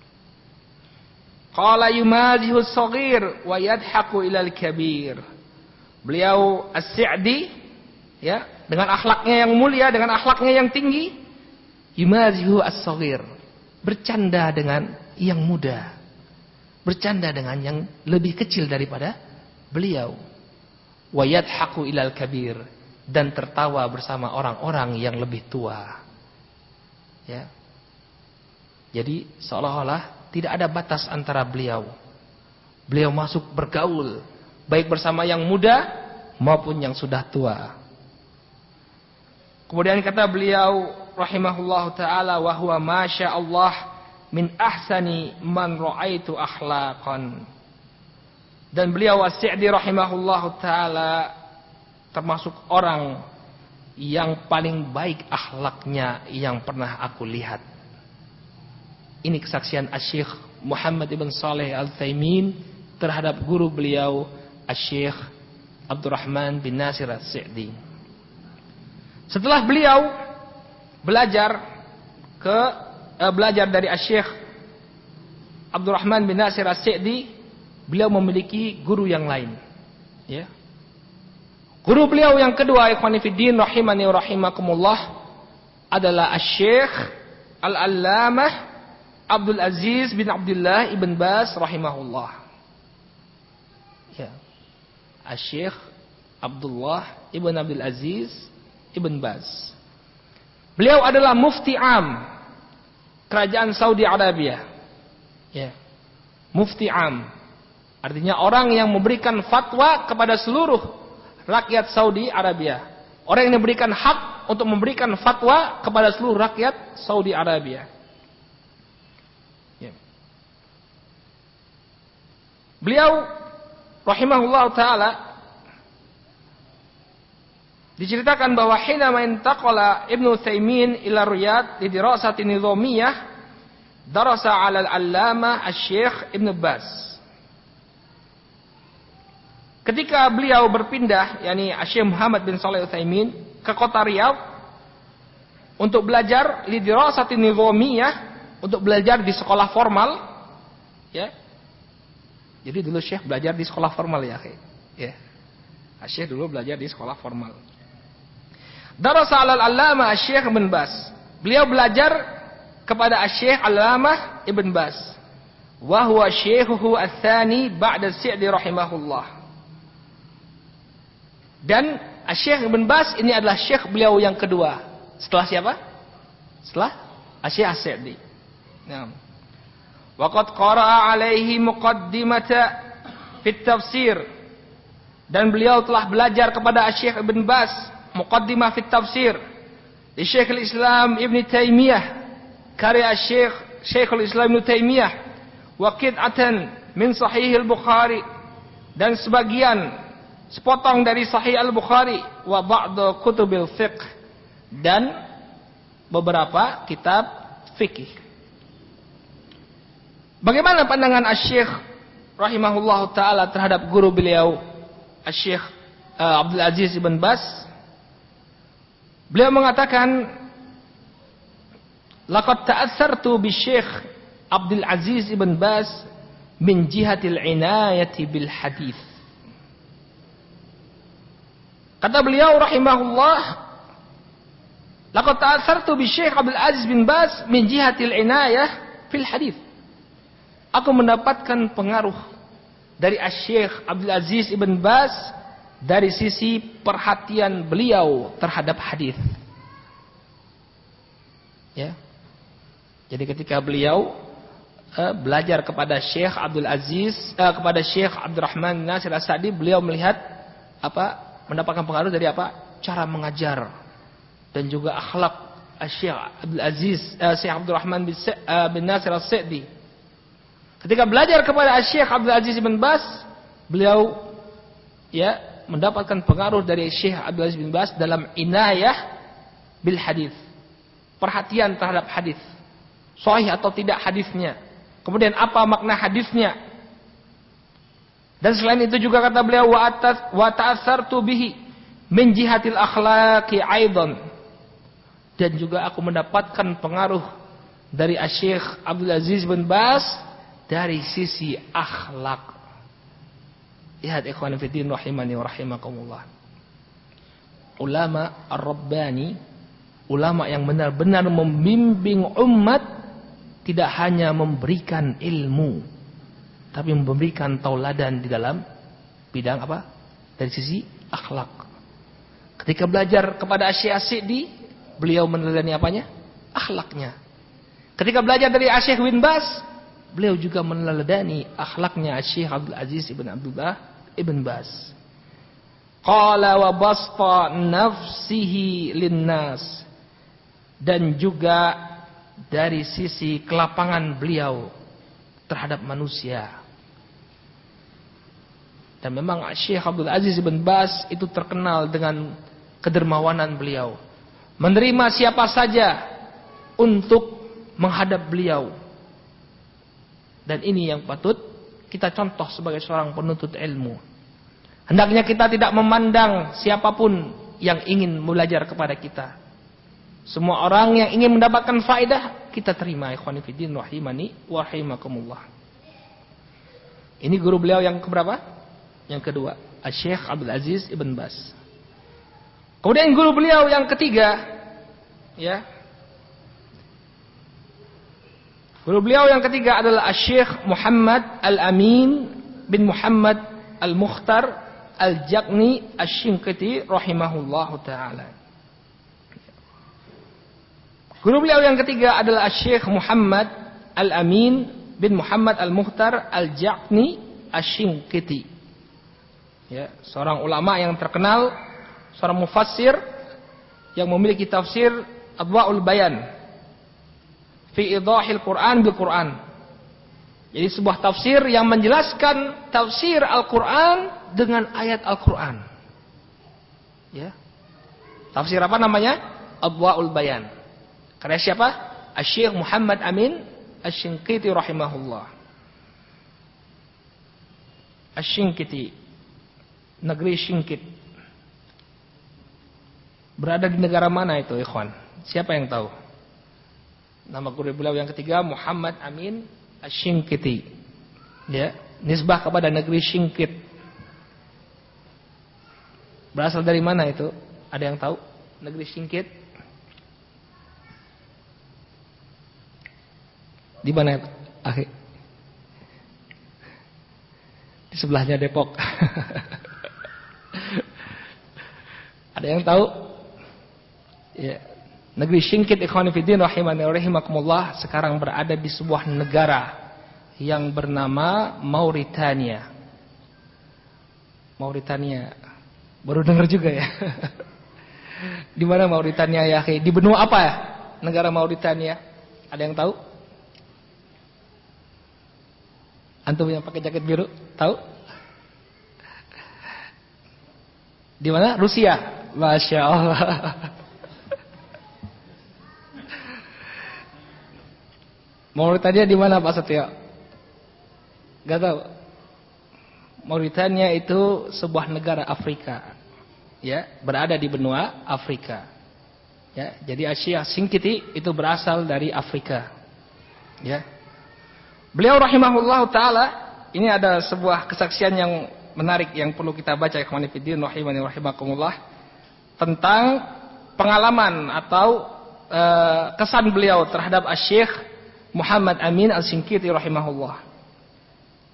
[SPEAKER 1] Qala yumazihu as-saghir wa yadhaku ila al-kabir. Beliau As-Sa'di ya, dengan akhlaknya yang mulia, dengan akhlaknya yang tinggi, yumazihu as-saghir, bercanda dengan yang muda, bercanda dengan yang lebih kecil daripada beliau. Wa yadhaku ila al-kabir, dan tertawa bersama orang-orang yang lebih tua. Ya. Jadi seolah-olah tidak ada batas antara beliau. Beliau masuk bergaul baik bersama yang muda maupun yang sudah tua. Kemudian kata beliau rahimahullahu taala, wa huwa masyaallah min ahsani man ra'aitu akhlaqan. Dan beliau As-Sa'di rahimahullahu taala termasuk orang yang paling baik akhlaknya yang pernah aku lihat. Ini kesaksian Asy-Syaikh Muhammad bin Shalih Al-Utsaimin terhadap guru beliau Asy-Syaikh Abdurrahman bin Nasir As-Sa'di. Setelah beliau belajar ke eh, belajar dari Asy-Syaikh Abdurrahman bin Nasir As-Sa'di, beliau memiliki guru yang lain. Ya. Guru beliau yang kedua, ikhwani fiddin rahimani wa rahimakumullah, adalah Asy-Syaikh Al-Allamah Abdul Aziz bin Abdullah ibn Baz rahimahullah. Ya. Asy-Syaikh Abdullah ibn Abdul Aziz ibn Baz. Beliau adalah mufti am kerajaan Saudi Arabia. Ya. Mufti am, artinya orang yang memberikan fatwa kepada seluruh rakyat Saudi Arabia. Orang yang diberikan hak untuk memberikan fatwa kepada seluruh rakyat Saudi Arabia. Ya. Beliau rahimahullah ta'ala diceritakan bahwa hina intaqala Ibnu Utsaimin ila Riyadh li dirasati nizamiyah, darasa 'ala al-allamah Asy-Syaikh Ibnu Baz. Ketika beliau berpindah, yakni Asy-Syaikh Muhammad bin Shalih Al-Utsaimin, ke kota Riyadh untuk belajar li dirasati nizamiyah, untuk belajar di sekolah formal, ya. Jadi dulu Syekh belajar di sekolah formal ya, ya. Syekh dulu belajar di sekolah formal. Darasa 'ala al-allamah Asy-Syaikh Ibn Baz. Beliau belajar kepada Asy-Syaikh Al-Allamah Ibn Baz. Wa huwa syaikhuhu ats-tsani ba'da As-Sa'di rahimahullah. Dan Asy-Syaikh Ibn Baz ini adalah syekh beliau yang kedua. Setelah siapa? Setelah Asy-Syaikh As-Sa'di. Naam. Wa qad qara'a 'alaihi muqaddimata fit tafsir. Dan beliau telah belajar kepada Asy-Syaikh Ibn Baz muqaddimah fit tafsir di Syekhul Islam Ibn Taimiyah, karya Syekh Syekhul Islam Ibn Taimiyah, wa qit'atan min Sahih Al-Bukhari, dan sebagian sepotong dari Sahih Al-Bukhari, wa ba'd kutubil fiqh, dan beberapa kitab fikih. Bagaimana pandangan Asy-Syaikh rahimahullahu taala terhadap guru beliau Asy-Syaikh uh, Abdul Aziz Ibn Baz? Beliau mengatakan, laqad ta'assartu bi Syekh Abdul Aziz Ibn Baz min jihatil inayati bil hadis. Kata beliau rahimahullah, laqad ta'assartu bi Syekh Abdul Aziz bin Baz min jihatil inayah fil hadis. Aku mendapatkan pengaruh dari Asy-Syaikh Abdul Aziz Ibn Baz dari sisi perhatian beliau terhadap hadis. Ya. Jadi ketika beliau uh, belajar kepada Syekh Abdul Aziz, uh, kepada Syekh Abdurrahman Nasir As-Sa'di, beliau melihat apa? Mendapatkan pengaruh dari apa? Cara mengajar dan juga akhlak Syekh Abdul Aziz, uh, Syekh Abdurrahman bin, uh, bin Nasir As-Sa'di. Ketika belajar kepada Syekh Abdul Aziz bin Baz, beliau ya mendapatkan pengaruh dari Syekh Abdul Aziz bin Baz dalam inayah bil hadis. Perhatian terhadap hadis. Sahih atau tidak hadisnya. Kemudian apa makna hadisnya. Dan selain itu juga kata beliau wa ta'assartu bihi min jihatil akhlaqi aidan. Dan juga aku mendapatkan pengaruh dari Syekh Abdul Aziz bin Baz dari sisi akhlak. Lihat ikhwan fillah rahimani wa rahimakumullah. Ulama ar-rabbani, ulama yang benar-benar membimbing umat, tidak hanya memberikan ilmu, tapi memberikan tauladan di dalam bidang apa? Dari sisi akhlak. Ketika belajar kepada Asy-Syaikh As-Sa'di, beliau meneladani apanya? Akhlaknya. Ketika belajar dari Asy-Syaikh bin Baz, beliau juga meneladani akhlaknya Asy-Syaikh Abdul Aziz ibn Abdullah ibn Baz. Qala wa basta nafsihi linnas. Dan juga dari sisi kelapangan beliau terhadap manusia. Dan memang Syekh Abdul Aziz bin Baz itu terkenal dengan kedermawanan beliau. Menerima siapa saja untuk menghadap beliau. Dan ini yang patut kita contoh sebagai seorang penuntut ilmu. Hendaknya kita tidak memandang siapapun yang ingin belajar kepada kita. Semua orang yang ingin mendapatkan faedah, kita terima. Ikhwani fiddin rahimani wa rahimakumullah. Ini guru beliau yang keberapa? Yang kedua, Asy-Syaikh Abdul Aziz Ibn Baz. Kemudian guru beliau yang ketiga, ya. Guru beliau yang ketiga adalah Asy-Syaikh Muhammad Al-Amin bin Muhammad Al-Mukhtar Al-Jaqni Asy-Shinqiti rahimahullahu taala. Guru beliau yang ketiga adalah Syekh Muhammad Al-Amin bin Muhammad Al-Mukhtar Al-Jaqni Asy-Shinqiti. Ya, seorang ulama yang terkenal, seorang mufassir yang memiliki tafsir Adwa'ul Bayan fi idahil Quran bil Quran. Jadi sebuah tafsir yang menjelaskan tafsir Al-Quran dengan ayat Al-Quran. Ya. Tafsir apa namanya? Adwa'ul Bayan. Karena siapa? Asy-Syaikh Muhammad Amin Asy-Shinqiti rahimahullah. Asy-Shinqiti, negeri Shinqit. Berada di negara mana itu, ikhwan? Siapa yang tahu? Nama guru beliau yang ketiga Muhammad Amin Asy-Shinqiti. Ya, nisbah kepada negeri Shinqit. Berasal dari mana itu? Ada yang tahu? Negeri Shinqit? Di mana itu? Akhi? Di sebelahnya Depok. Ada yang tahu? Ya. Negeri Shinqit ikhwan fillah rahimani wa rahimakumullah sekarang berada di sebuah negara yang bernama Mauritania. Mauritania. Baru dengar juga ya. Di mana Mauritania ya, akhi? Di benua apa ya? Negara Mauritania. Ada yang tahu? Antum yang pakai jaket biru, tahu? Di mana? Rusia. Masya Allah. Mauritania di mana Pak Setio? Gak tahu. Mauritania itu sebuah negara Afrika, ya, berada di benua Afrika. Ya, jadi Asy-Syaikh Shinqiti itu berasal dari Afrika. Ya. Beliau rahimahullah taala, ini ada sebuah kesaksian yang menarik yang perlu kita baca ikhwan fillah rahimani rahimakumullah tentang pengalaman atau e, kesan beliau terhadap Asy-Syaikh Muhammad Amin Asy-Shinqiti rahimahullah.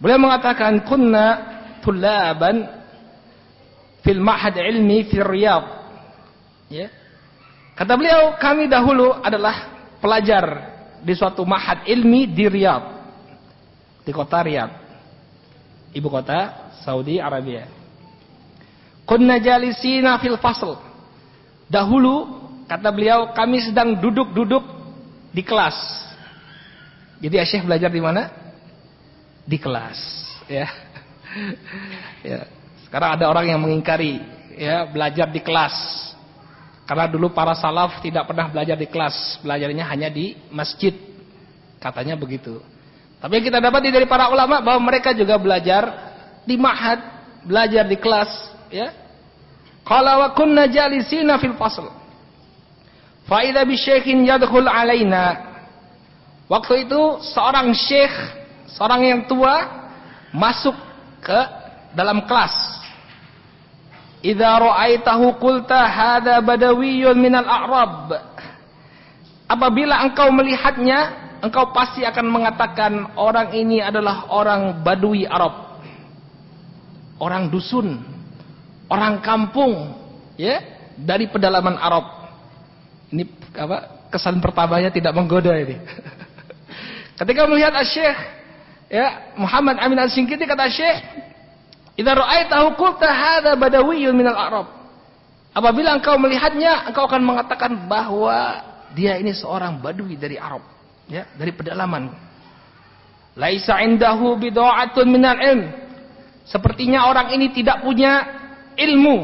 [SPEAKER 1] Beliau mengatakan kunna tullaban fil ma'had ilmi fil Riyadh. Ya. Kata beliau, kami dahulu adalah pelajar di suatu ma'had ilmi di Riyadh. Di kota Riyadh. Ibu kota Saudi Arabia. Kunna jalisina fil fasl. Dahulu kata beliau kami sedang duduk-duduk di kelas. Jadi Syekh belajar di mana? Di kelas, ya. Ya. Sekarang ada orang yang mengingkari, ya, belajar di kelas. Karena dulu para salaf tidak pernah belajar di kelas, belajarnya hanya di masjid. Katanya begitu. Tapi yang kita dapat dari para ulama bahwa mereka juga belajar di ma'had, belajar di kelas, ya. Qala wa kunna jalisina fil fasl. Fa idza bi syaikhin yadkhul alaina. Waktu itu seorang syekh, seorang yang tua masuk ke dalam kelas. Idza ra'aitahu qulta hadza badawiyyun minal a'rab. Apabila engkau melihatnya, engkau pasti akan mengatakan orang ini adalah orang Badui Arab. Orang dusun, orang kampung, ya, dari pedalaman Arab. Ini apa? Kesan pertamanya tidak menggoda ini. Ketika melihat Syekh, ya, Muhammad Amin Asy-Syinkiti, kata Syekh, "Idza ra'aitahu qulta hadza badawiyyun minal a'rab." Apabila engkau melihatnya, engkau akan mengatakan bahwa dia ini seorang badui dari Arab, ya, dari pedalaman. Laisa indahu bid'atun minal ilm. Sepertinya orang ini tidak punya ilmu.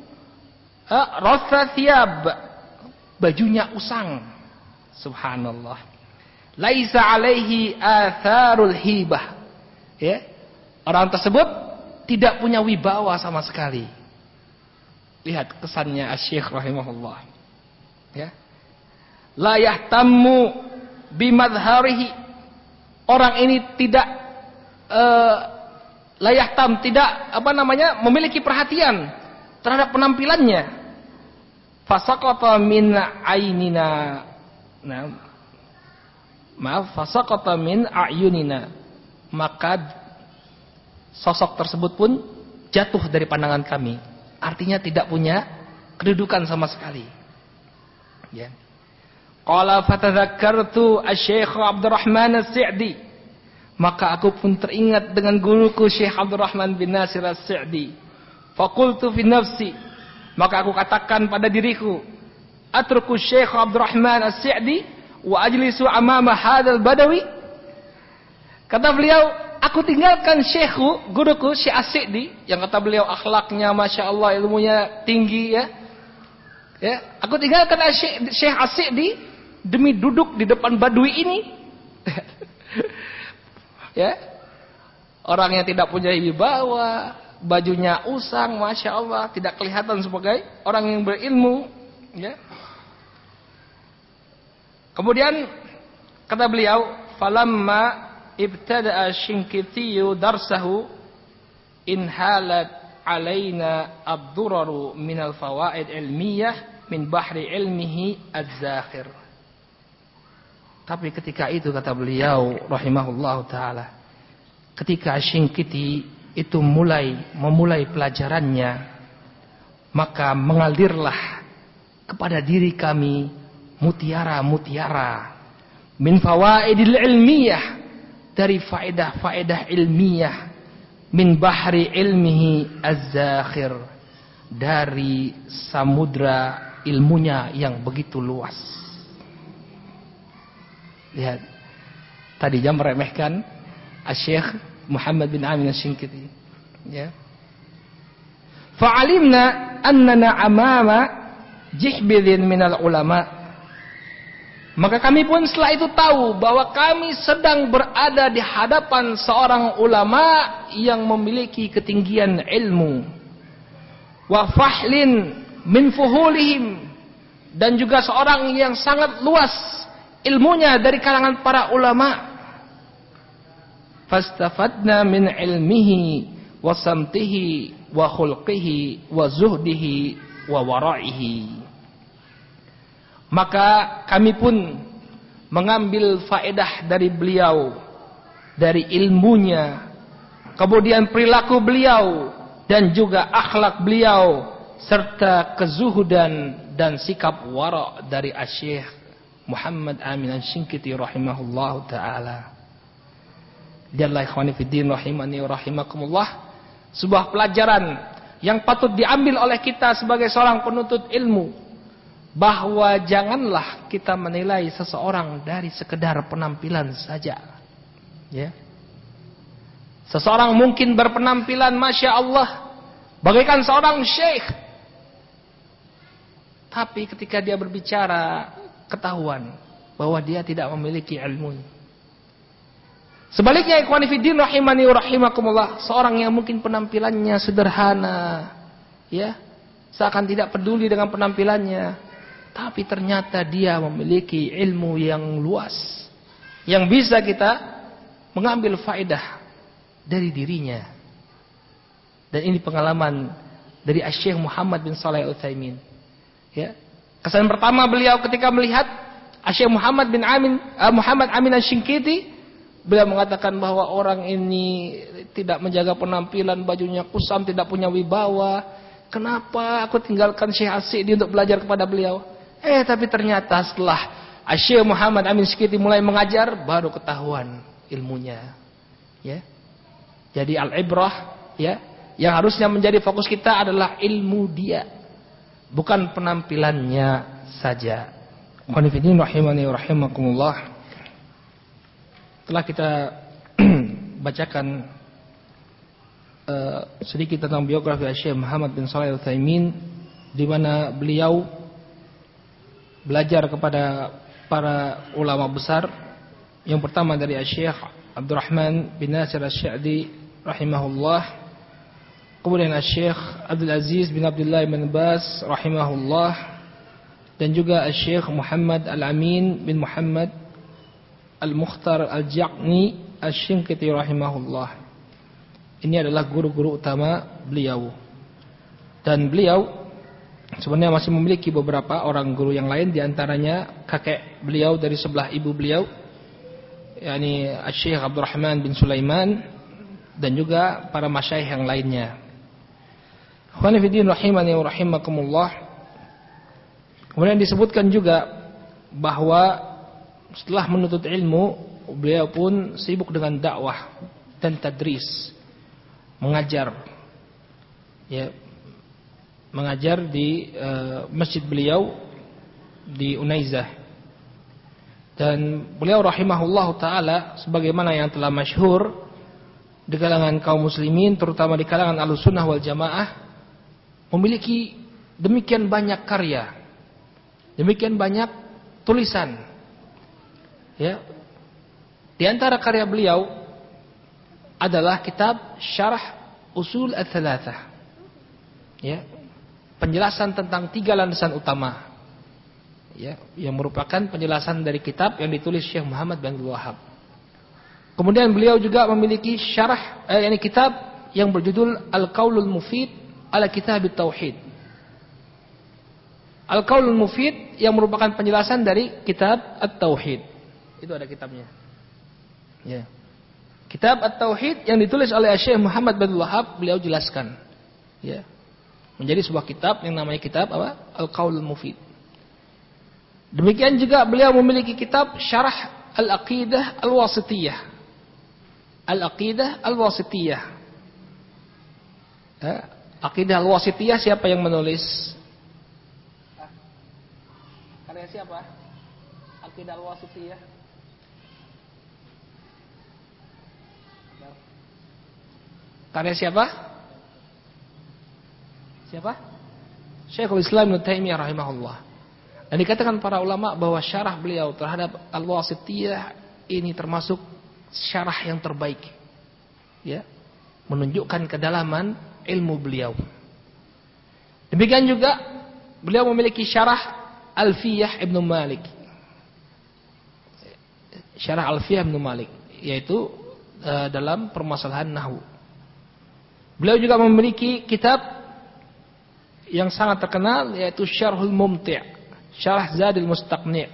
[SPEAKER 1] Rasa thiyab, bajunya usang. Subhanallah. Laisa alaihi atharul hibah. Ya. Orang tersebut tidak punya wibawa sama sekali. Lihat kesannya Asy-Syaikh rahimahullah. Ya. La yahtammu bimadharihi. Orang ini tidak uh, la yahtam, tidak apa namanya, memiliki perhatian terhadap penampilannya. Fasaqata min ainina. Nah, maaf, fasaqata min ayunina, maka sosok tersebut pun jatuh dari pandangan kami. Artinya tidak punya kedudukan sama sekali. Ya. Qala fatadzakartu asy-Syaikh Abdurrahman As-Sa'di, maka aku pun teringat dengan guruku Syekh Abdurrahman bin Nasir As-Sa'di. Faqultu fi nafsi, maka aku katakan pada diriku, atruku Syekh Abdurrahman As-Sa'di wa ajlisu amama hadzal badawi. Kata beliau, aku tinggalkan syekhku, guruku Syekh As-Sa'di, yang kata beliau akhlaknya Masya Allah, ilmunya tinggi, ya. Ya, aku tinggalkan Syekh As-Sa'di demi duduk di depan badui ini. Ya. Orang yang tidak punya wibawa, bajunya usang, Masya Allah, tidak kelihatan sebagai orang yang berilmu, ya. Kemudian kata beliau, falamma ibtada'a Syinkitiyu darsahu inhalat alaina ad-duraru minal fawaid ilmiyah min bahri ilmihi az-zakhir. Tapi ketika itu kata beliau rahimahullahu taala, ketika Syinkiti itu mulai memulai pelajarannya, maka mengalirlah kepada diri kami mutiara-mutiara min fawaidil ilmiyah, dari faedah-faedah ilmiah, min bahri ilmihi az-zakhir, dari samudra ilmunya yang begitu luas. Lihat, tadinya meremehkan Asy-Syaikh Muhammad bin Amin Asy-Syinkiti, ya. Fa'alimna annana amama jihbidin minal ulama. Maka kami pun setelah itu tahu bahwa kami sedang berada di hadapan seorang ulama yang memiliki ketinggian ilmu. Wa fahlin min fuhulihim, dan juga seorang yang sangat luas ilmunya dari kalangan para ulama. Fastafadna min ilmihi wa samtihi wa khulqihi wa zuhdihi wa wara'ihi. Maka kami pun mengambil faedah dari beliau, dari ilmunya, kemudian perilaku beliau dan juga akhlak beliau serta kezuhudan dan sikap wara dari Asy-Syaikh Muhammad Amin Asy-Shinqiti rahimahullahu taala. Jalla ikhwani fiddin rahimani wa rahimakumullah, sebuah pelajaran yang patut diambil oleh kita sebagai seorang penuntut ilmu, bahwa janganlah kita menilai seseorang dari sekedar penampilan saja. Ya. Seseorang mungkin berpenampilan Masya Allah bagaikan seorang syekh, tapi ketika dia berbicara ketahuan bahwa dia tidak memiliki ilmu. Sebaliknya ikhwani fiddin rahimani wa rahimakumullah, seorang yang mungkin penampilannya sederhana, ya, seakan tidak peduli dengan penampilannya, tapi ternyata dia memiliki ilmu yang luas yang bisa kita mengambil faedah dari dirinya. Dan ini pengalaman dari Asy-Syaikh Muhammad bin Shalih Al-Utsaimin. Ya. Kesan pertama beliau ketika melihat Asy-Syaikh Muhammad bin Amin uh, Muhammad Amin Asy-Shinqiti, beliau mengatakan bahwa orang ini tidak menjaga penampilan, bajunya kusam, tidak punya wibawa. Kenapa aku tinggalkan Syekh As-Sa'di untuk belajar kepada beliau? Eh, tapi ternyata setelah Asy-Syaikh Muhammad Amin Asy-Shinqiti mulai mengajar, baru ketahuan ilmunya. Ya. Jadi al-ibrah, ya, yang harusnya menjadi fokus kita adalah ilmu dia, bukan penampilannya saja. Qanifidin rahimani wa rahimakumullah. Telah kita bacakan uh, sedikit tentang biografi Syekh Muhammad bin Shalih Al-Utsaimin, di mana beliau belajar kepada para ulama besar. Yang pertama dari Syekh Abdurrahman bin Nasir Asy-Sa'di rahimahullah, kemudian Syekh Abdul Aziz bin Abdullah bin Bas rahimahullah, dan juga Syekh Muhammad Al-Amin bin Muhammad Al-Mukhtar Al-Jaqni Asy-Shinqiti rahimahullah. Ini adalah guru-guru utama beliau. Dan beliau sebenarnya masih memiliki beberapa orang guru yang lain, di antaranya kakek beliau dari sebelah ibu beliau, yakni Syekh Abdurrahman bin Sulaiman, dan juga para masyayikh yang lainnya. Khawani fiddin rahimani wa rahimakumullah. Kemudian disebutkan juga bahwa setelah menuntut ilmu, beliau pun sibuk dengan dakwah dan tadris, mengajar, ya, mengajar di uh, masjid beliau di Unaizah. Dan beliau rahimahullah taala, sebagaimana yang telah masyhur di kalangan kaum muslimin, terutama di kalangan Ahlussunnah wal Jamaah, memiliki demikian banyak karya, demikian banyak tulisan. Ya, di antara karya beliau adalah kitab Syarah Usul Ats-Tsalatsah. Ya, penjelasan tentang tiga landasan utama. Ya, yang merupakan penjelasan dari kitab yang ditulis Syekh Muhammad bin Abdul Wahhab. Kemudian beliau juga memiliki syarah, eh, yakni kitab yang berjudul Al-Qaulul Mufid ala Kitabit Tauhid. Al-Qaulul Mufid yang merupakan penjelasan dari kitab At-Tauhid. Itu ada kitabnya. Ya. Kitab At-Tauhid yang ditulis oleh Syekh Muhammad bin Abdul Wahhab, beliau jelaskan. Ya. Menjadi sebuah kitab yang namanya kitab apa? Al-Qaulul Mufid. Demikian juga beliau memiliki kitab Syarah Al-Aqidah Al-Wasithiyah. Al-Aqidah Al-Wasithiyah. Ya. Aqidah Al-Wasithiyah siapa yang menulis? Karya siapa? Aqidah Al-Wasithiyah. Karya siapa? Siapa? Syekhul Islam Ibnu Taimiyah rahimahullah. Dan dikatakan para ulama bahwa syarah beliau terhadap Al-Wasithiyah ini termasuk syarah yang terbaik. Ya, menunjukkan kedalaman ilmu beliau. Demikian juga beliau memiliki syarah Alfiyah Ibnu Malik. Syarah Alfiyah Ibnu Malik, yaitu uh, dalam permasalahan nahwu. Beliau juga memiliki kitab yang sangat terkenal, yaitu Syarhul Mumti', Syarah Zadul Mustaqni'.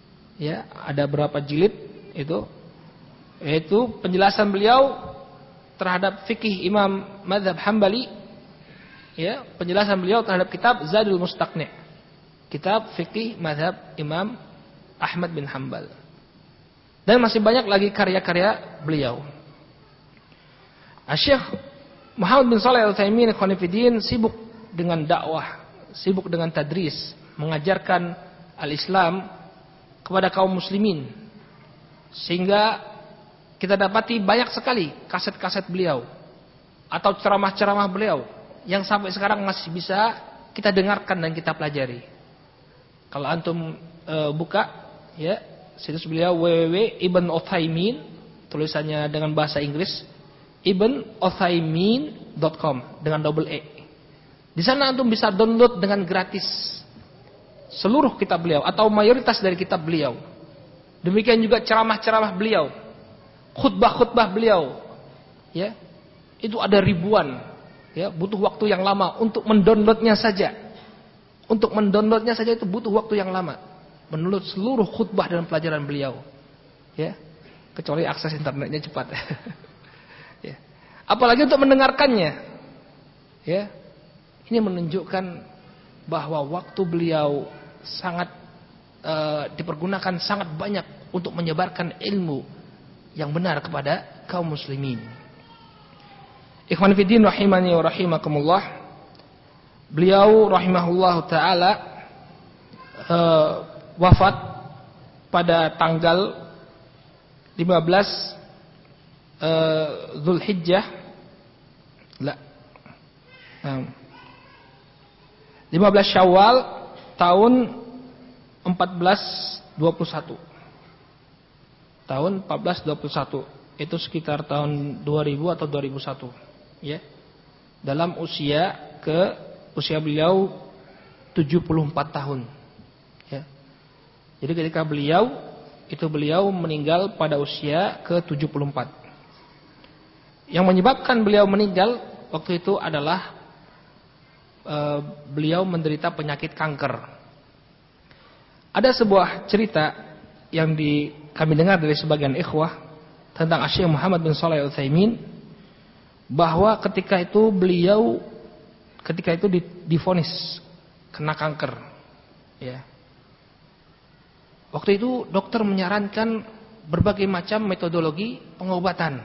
[SPEAKER 1] Ya, ada berapa jilid itu? Yaitu penjelasan beliau terhadap fikih Imam Madzhab Hambali, ya, penjelasan beliau terhadap kitab Zadul Mustaqni', kitab fikih Madzhab Imam Ahmad bin Hanbal. Dan masih banyak lagi karya-karya beliau. Syekh Muhammad bin Shalih Al-Utsaimin Khonifuddin sibuk dengan dakwah, sibuk dengan tadris, mengajarkan al-Islam kepada kaum muslimin. Sehingga kita dapati banyak sekali kaset-kaset beliau atau ceramah-ceramah beliau yang sampai sekarang masih bisa kita dengarkan dan kita pelajari. Kalau antum e, buka, ya, situs beliau w w w titik ibn utsaimin, tulisannya dengan bahasa Inggris ibn utsaimin titik com dengan double e. Di sana antum bisa download dengan gratis seluruh kitab beliau atau mayoritas dari kitab beliau. Demikian juga ceramah-ceramah beliau, khutbah-khutbah beliau, ya, itu ada ribuan, ya, butuh waktu yang lama untuk mendownloadnya saja. Untuk mendownloadnya saja itu butuh waktu yang lama. Mendownload seluruh khutbah dan pelajaran beliau, ya, kecuali akses internetnya cepat. Ya. Apalagi untuk mendengarkannya, ya, ini menunjukkan bahwa waktu beliau sangat e, dipergunakan sangat banyak untuk menyebarkan ilmu yang benar kepada kaum muslimin. Ikhwan fillah rahimani wa rahimakumullah. Beliau rahimahullahu taala e, wafat pada tanggal lima belas e, Zulhijjah. La. Um, lima belas Syawal tahun empat belas dua puluh satu. Tahun empat belas dua puluh satu. Itu sekitar tahun dua ribu atau dua ribu satu, ya. Dalam usia ke usia beliau tujuh puluh empat tahun, ya. Jadi ketika beliau itu beliau meninggal pada usia ke tujuh puluh empat. Yang menyebabkan beliau meninggal waktu itu adalah e, beliau menderita penyakit kanker. Ada sebuah cerita yang di, kami dengar dari sebagian ikhwah tentang Syekh Muhammad bin Shalih Al-Utsaimin, bahwa ketika itu beliau ketika itu divonis kena kanker, ya. Waktu itu dokter menyarankan berbagai macam metodologi pengobatan.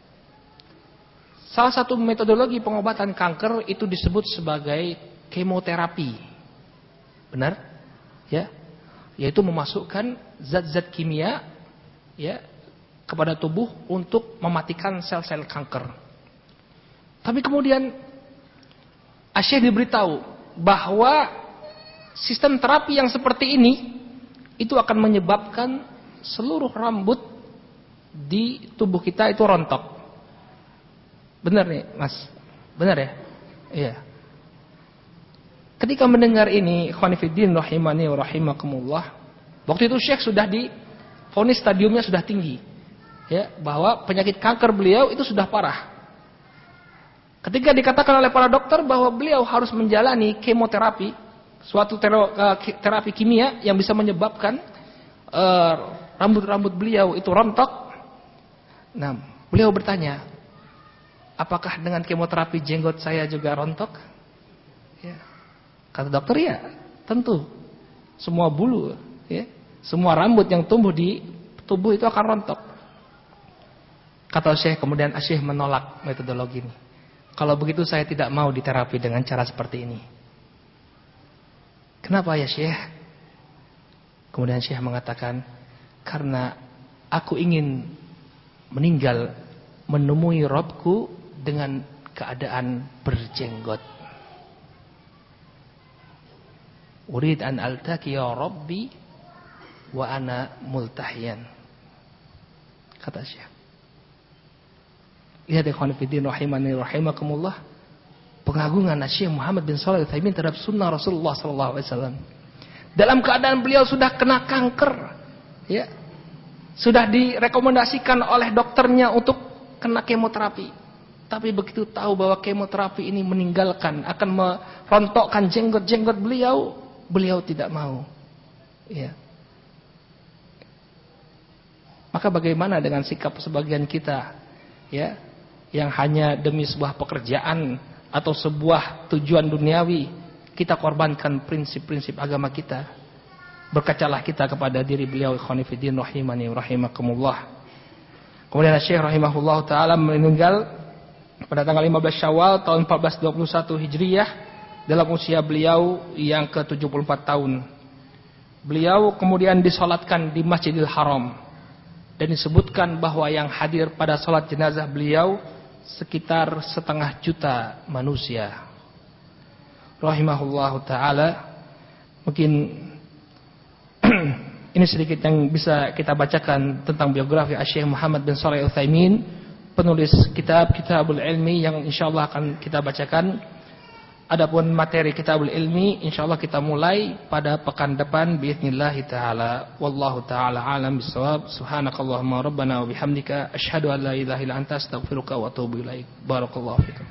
[SPEAKER 1] Salah satu metodologi pengobatan kanker itu disebut sebagai kemoterapi. Benar? Ya. Yaitu memasukkan zat-zat kimia, ya, kepada tubuh untuk mematikan sel-sel kanker. Tapi kemudian Syekh diberitahu bahwa sistem terapi yang seperti ini itu akan menyebabkan seluruh rambut di tubuh kita itu rontok. Benar nih, Mas? Benar ya? Iya. Ketika mendengar ini, khonifuddin rahimani wa rahimakumullah, waktu itu Syekh sudah di vonis stadiumnya sudah tinggi, ya, bahwa penyakit kanker beliau itu sudah parah. Ketika dikatakan oleh para dokter bahwa beliau harus menjalani kemoterapi, suatu terapi kimia yang bisa menyebabkan uh, rambut-rambut beliau itu rontok. Nah, beliau bertanya, apakah dengan kemoterapi jenggot saya juga rontok? Ya. Kata dokter, ya, tentu. Semua bulu, ya, semua rambut yang tumbuh di tubuh itu akan rontok. Kata Syekh, kemudian Syekh menolak metodologi ini. Kalau begitu saya tidak mau diterapi dengan cara seperti ini. Kenapa ya Syekh? Kemudian Syekh mengatakan, karena aku ingin meninggal menemui Rabbku dengan keadaan berjenggot. Urid an altaki ya Rabbi wa ana multahiyan. Kata Syekh. Lihat ikhwan fillah rahimani rahimakumullah, pengagungan Syekh Muhammad bin Shalih Al-Utsaimin terhadap sunnah Rasulullah sallallahu alaihi wasallam. Dalam keadaan beliau sudah kena kanker, ya. Sudah direkomendasikan oleh dokternya untuk kena kemoterapi. Tapi begitu tahu bahwa kemoterapi ini meninggalkan, akan merontokkan jenggot-jenggot beliau, beliau tidak mau. Ya. Maka bagaimana dengan sikap sebagian kita, ya, yang hanya demi sebuah pekerjaan atau sebuah tujuan duniawi kita korbankan prinsip-prinsip agama kita. Berkacalah kita kepada diri beliau, ikhwani fiddin rahimani rahimakumullah. Kemudian Syekh rahimahullah taala meninggal pada tanggal lima belas Syawal tahun empat belas dua puluh satu Hijriyah dalam usia beliau yang ke tujuh puluh empat tahun. Beliau kemudian disolatkan di Masjidil Haram dan disebutkan bahwa yang hadir pada solat jenazah beliau sekitar setengah juta manusia. Rahimahullah taala. Mungkin ini sedikit yang bisa kita bacakan tentang biografi Syekh Muhammad bin Shalih Al-Utsaimin, penulis kitab Kitabul Ilmi yang insyaallah akan kita bacakan. Adapun materi Kitabul Ilmi insyaallah kita mulai pada pekan depan biiznillah taala. Wallahu taala alam bisawab. Subhanakallahumma rabbana wa bihamdika asyhadu an la ilaha illa anta astaghfiruka wa atubu ilaik. Barakallahu fikum.